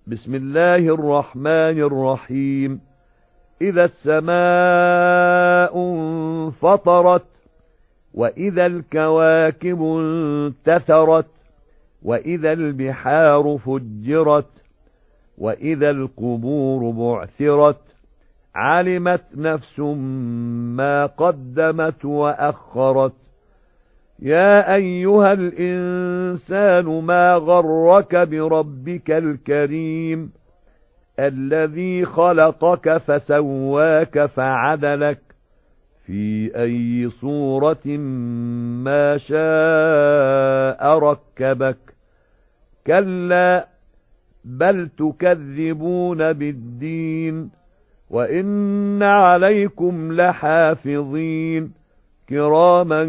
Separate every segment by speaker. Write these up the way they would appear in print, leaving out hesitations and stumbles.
Speaker 1: بسم الله الرحمن الرحيم. إذا السماء انفطرت، وإذا الكواكب انتثرت، وإذا البحار فجرت، وإذا القبور بعثرت، علمت نفس ما قدمت وأخرت. يا أيها الإنسان ما غرك بربك الكريم الذي خلقك فسواك فعدلك في أي صورة ما شاء ركبك. كلا بل تكذبون بالدين، وإن عليكم لحافظين كراما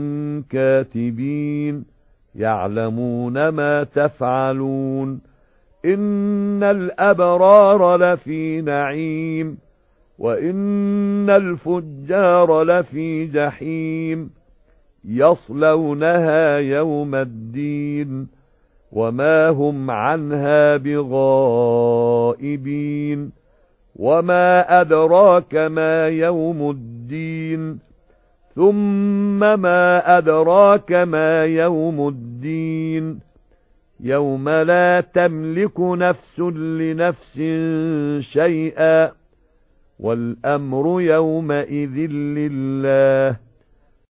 Speaker 1: كاتبين يعلمون ما تفعلون. إن الأبرار لفي نعيم، وإن الفجار لفي جحيم يصلونها يوم الدين وما هم عنها بغائبين. وما أدراك ما يوم الدين، ثم ما أدراك ما يوم الدين. يوم لا تملك نفس لنفس شيئا، والأمر يومئذ لله.